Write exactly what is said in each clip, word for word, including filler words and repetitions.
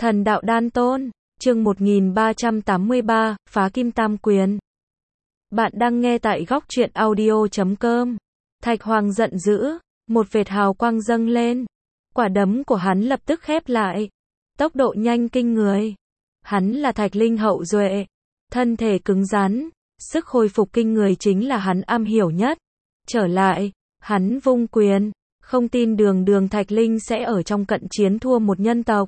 Thần đạo đan tôn, chương một nghìn ba trăm tám mươi ba, phá kim tam quyền. Bạn đang nghe tại góc truyện audio chấm com. Thạch Hoàng giận dữ, một vệt hào quang dâng lên. Quả đấm của hắn lập tức khép lại. Tốc độ nhanh kinh người. Hắn là thạch linh hậu duệ. Thân thể cứng rắn, sức hồi phục kinh người chính là hắn am hiểu nhất. Trở lại, hắn vung quyền, không tin đường đường thạch linh sẽ ở trong cận chiến thua một nhân tộc.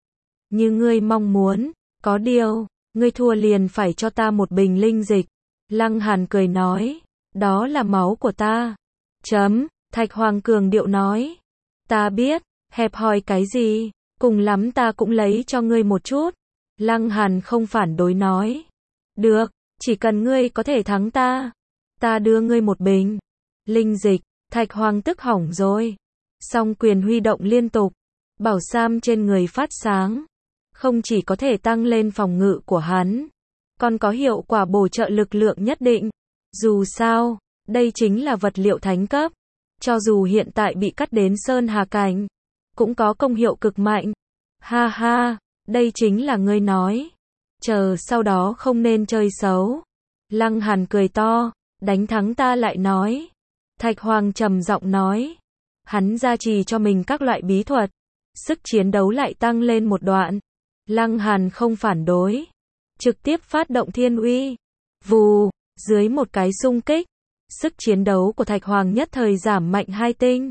Như ngươi mong muốn, có điều, ngươi thua liền phải cho ta một bình linh dịch. Lăng Hàn cười nói, đó là máu của ta. Chấm, Thạch Hoàng cường điệu nói. Ta biết, hẹp hòi cái gì, cùng lắm ta cũng lấy cho ngươi một chút. Lăng Hàn không phản đối nói. Được, chỉ cần ngươi có thể thắng ta, ta đưa ngươi một bình linh dịch. Thạch Hoàng tức hỏng rồi. Song quyền huy động liên tục, bảo sam trên người phát sáng. Không chỉ có thể tăng lên phòng ngự của hắn, còn có hiệu quả bổ trợ lực lượng nhất định. Dù sao, đây chính là vật liệu thánh cấp. Cho dù hiện tại bị cắt đến sơn hà cảnh, cũng có công hiệu cực mạnh. Ha ha, đây chính là ngươi nói. Chờ sau đó không nên chơi xấu. Lăng Hàn cười to, đánh thắng ta lại nói. Thạch Hoàng trầm giọng nói. Hắn gia trì cho mình các loại bí thuật, sức chiến đấu lại tăng lên một đoạn. Lăng Hàn không phản đối, trực tiếp phát động thiên uy. Vù, dưới một cái xung kích, sức chiến đấu của Thạch Hoàng nhất thời giảm mạnh hai tinh.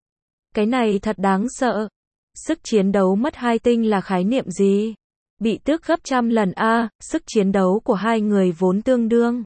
Cái này thật đáng sợ. Sức chiến đấu mất hai tinh là khái niệm gì? Bị tước gấp trăm lần a, sức chiến đấu của hai người vốn tương đương.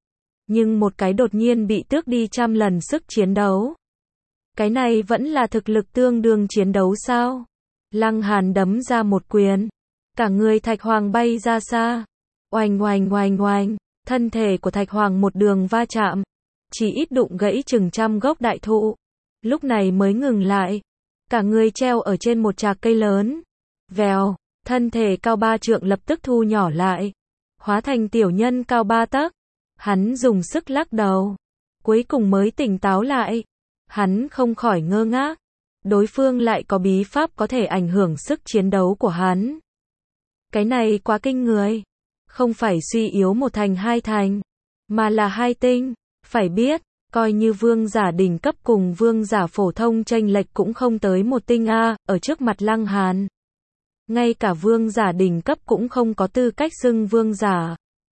Nhưng một cái đột nhiên bị tước đi trăm lần sức chiến đấu. Cái này vẫn là thực lực tương đương chiến đấu sao? Lăng Hàn đấm ra một quyền. Cả người Thạch Hoàng bay ra xa. Oanh oanh oanh oanh, thân thể của Thạch Hoàng một đường va chạm, chỉ ít đụng gãy chừng trăm gốc đại thụ. Lúc này mới ngừng lại. Cả người treo ở trên một trạc cây lớn. Vèo, thân thể cao ba trượng lập tức thu nhỏ lại, hóa thành tiểu nhân cao ba tấc. Hắn dùng sức lắc đầu, cuối cùng mới tỉnh táo lại. Hắn không khỏi ngơ ngác. Đối phương lại có bí pháp có thể ảnh hưởng sức chiến đấu của hắn. Cái này quá kinh người. Không phải suy yếu một thành hai thành, mà là hai tinh. Phải biết, coi như vương giả đỉnh cấp cùng vương giả phổ thông chênh lệch cũng không tới một tinh a, ở trước mặt Lăng Hàn. Ngay cả vương giả đỉnh cấp cũng không có tư cách xưng vương giả.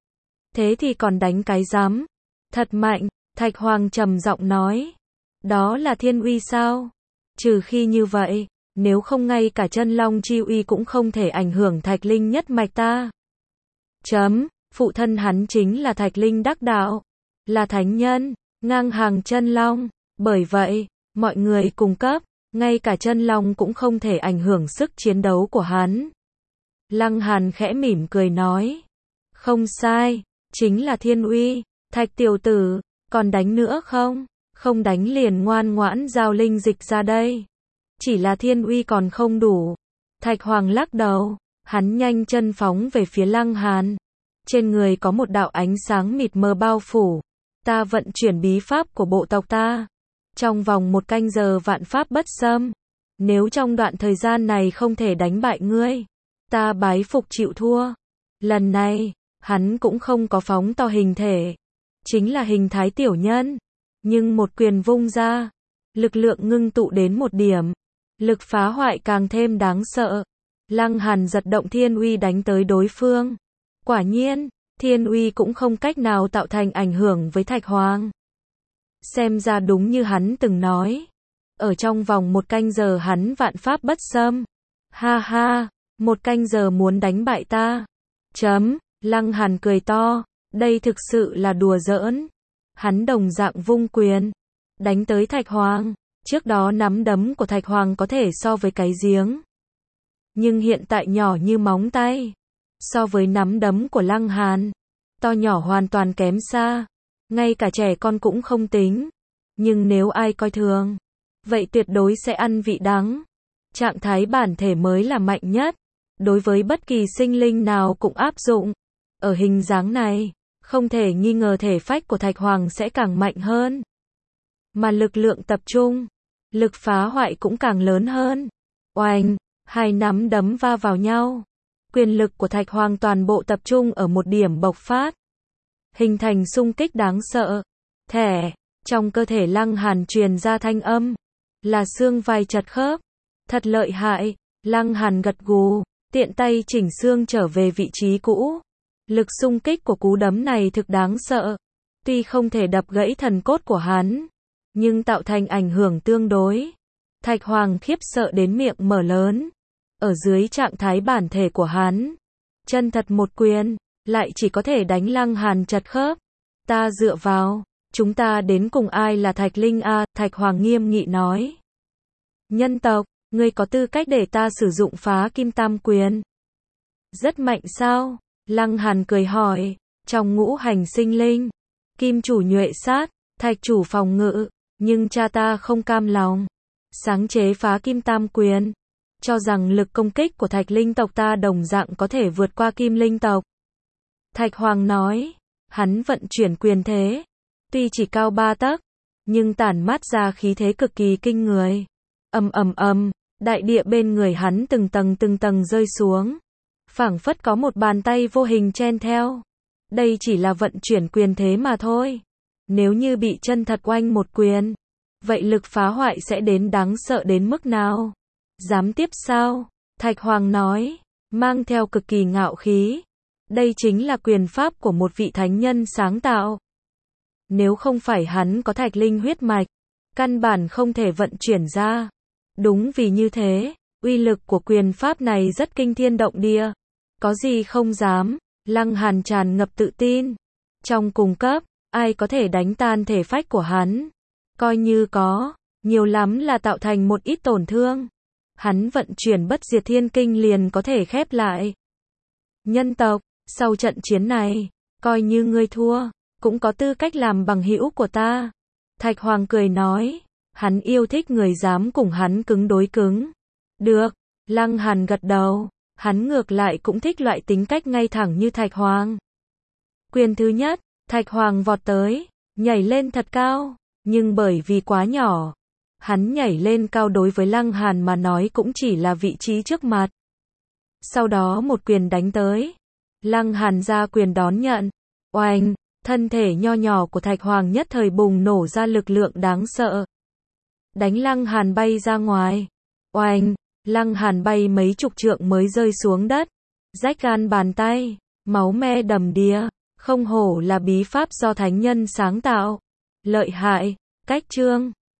Thế thì còn đánh cái rắm? Thật mạnh, Thạch Hoàng trầm giọng nói. Đó là thiên uy sao? Trừ khi như vậy, nếu không ngay cả chân long chi uy cũng không thể ảnh hưởng thạch linh nhất mạch ta. Chấm, phụ thân hắn chính là thạch linh đắc đạo, là thánh nhân, ngang hàng chân long. Bởi vậy, mọi người cùng cấp, ngay cả chân long cũng không thể ảnh hưởng sức chiến đấu của hắn. Lăng Hàn khẽ mỉm cười nói. Không sai, chính là thiên uy. Thạch tiểu tử, còn đánh nữa không? Không đánh liền ngoan ngoãn giao linh dịch ra đây. Chỉ là thiên uy còn không đủ. Thạch Hoàng lắc đầu, hắn nhanh chân phóng về phía Lăng Hàn. Trên người có một đạo ánh sáng mịt mờ bao phủ. Ta vận chuyển bí pháp của bộ tộc ta. Trong vòng một canh giờ vạn pháp bất xâm. Nếu trong đoạn thời gian này không thể đánh bại ngươi, ta bái phục chịu thua. Lần này, hắn cũng không có phóng to hình thể. Chính là hình thái tiểu nhân. Nhưng một quyền vung ra, lực lượng ngưng tụ đến một điểm. Lực phá hoại càng thêm đáng sợ. Lăng Hàn giật động thiên uy đánh tới đối phương. Quả nhiên, thiên uy cũng không cách nào tạo thành ảnh hưởng với Thạch Hoàng. Xem ra đúng như hắn từng nói. Ở trong vòng một canh giờ hắn vạn pháp bất xâm. Ha ha, một canh giờ muốn đánh bại ta. Chấm, Lăng Hàn cười to, đây thực sự là đùa giỡn. Hắn đồng dạng vung quyền, đánh tới Thạch Hoàng. Trước đó nắm đấm của Thạch Hoàng có thể so với cái giếng. Nhưng hiện tại nhỏ như móng tay. So với nắm đấm của Lăng Hàn, to nhỏ hoàn toàn kém xa. Ngay cả trẻ con cũng không tính. Nhưng nếu ai coi thường, vậy tuyệt đối sẽ ăn vị đắng. Trạng thái bản thể mới là mạnh nhất. Đối với bất kỳ sinh linh nào cũng áp dụng. Ở hình dáng này, không thể nghi ngờ thể phách của Thạch Hoàng sẽ càng mạnh hơn. Mà lực lượng tập trung, lực phá hoại cũng càng lớn hơn. Oanh, hai nắm đấm va vào nhau. Quyền lực của Thạch Hoàng toàn bộ tập trung ở một điểm bộc phát, hình thành xung kích đáng sợ. Thẻ, trong cơ thể Lăng Hàn truyền ra thanh âm, là xương vai chật khớp. Thật lợi hại, Lăng Hàn gật gù, tiện tay chỉnh xương trở về vị trí cũ. Lực xung kích của cú đấm này thực đáng sợ. Tuy không thể đập gãy thần cốt của hắn, nhưng tạo thành ảnh hưởng tương đối. Thạch Hoàng khiếp sợ đến miệng mở lớn. Ở dưới trạng thái bản thể của hắn, chân thật một quyền, lại chỉ có thể đánh Lăng Hàn chật khớp. Ta dựa vào, chúng ta đến cùng ai là Thạch Linh a? Thạch Hoàng nghiêm nghị nói. Nhân tộc, ngươi có tư cách để ta sử dụng phá kim tam quyền? Rất mạnh sao? Lăng Hàn cười hỏi. Trong ngũ hành sinh linh, kim chủ nhuệ sát, thạch chủ phòng ngự, nhưng cha ta không cam lòng. Sáng chế phá kim tam quyền, cho rằng lực công kích của Thạch Linh tộc ta đồng dạng có thể vượt qua Kim Linh tộc. Thạch Hoàng nói, hắn vận chuyển quyền thế, tuy chỉ cao ba tấc, nhưng tản mát ra khí thế cực kỳ kinh người. Ầm ầm ầm, đại địa bên người hắn từng tầng từng tầng rơi xuống, phảng phất có một bàn tay vô hình chen theo. Đây chỉ là vận chuyển quyền thế mà thôi. Nếu như bị chân thật oanh một quyền, vậy lực phá hoại sẽ đến đáng sợ đến mức nào? Dám tiếp sao? Thạch Hoàng nói, mang theo cực kỳ ngạo khí. Đây chính là quyền pháp của một vị thánh nhân sáng tạo. Nếu không phải hắn có Thạch Linh huyết mạch, căn bản không thể vận chuyển ra. Đúng vì như thế, uy lực của quyền pháp này rất kinh thiên động địa. Có gì không dám? Lăng Hàn tràn ngập tự tin. Trong cùng cấp, ai có thể đánh tan thể phách của hắn? Coi như có, nhiều lắm là tạo thành một ít tổn thương. Hắn vận chuyển bất diệt thiên kinh liền có thể khép lại. Nhân tộc, sau trận chiến này, coi như ngươi thua, cũng có tư cách làm bằng hữu của ta. Thạch Hoàng cười nói, hắn yêu thích người dám cùng hắn cứng đối cứng. Được, Lăng Hàn gật đầu, hắn ngược lại cũng thích loại tính cách ngay thẳng như Thạch Hoàng. Quyền thứ nhất, Thạch Hoàng vọt tới, nhảy lên thật cao, nhưng bởi vì quá nhỏ, hắn nhảy lên cao đối với Lăng Hàn mà nói cũng chỉ là vị trí trước mặt. Sau đó một quyền đánh tới, Lăng Hàn ra quyền đón nhận, oanh, thân thể nho nhỏ của Thạch Hoàng nhất thời bùng nổ ra lực lượng đáng sợ. Đánh Lăng Hàn bay ra ngoài, oanh, Lăng Hàn bay mấy chục trượng mới rơi xuống đất, rách gan bàn tay, máu me đầm đìa, không hổ là bí pháp do thánh nhân sáng tạo. Lợi hại, cách chương.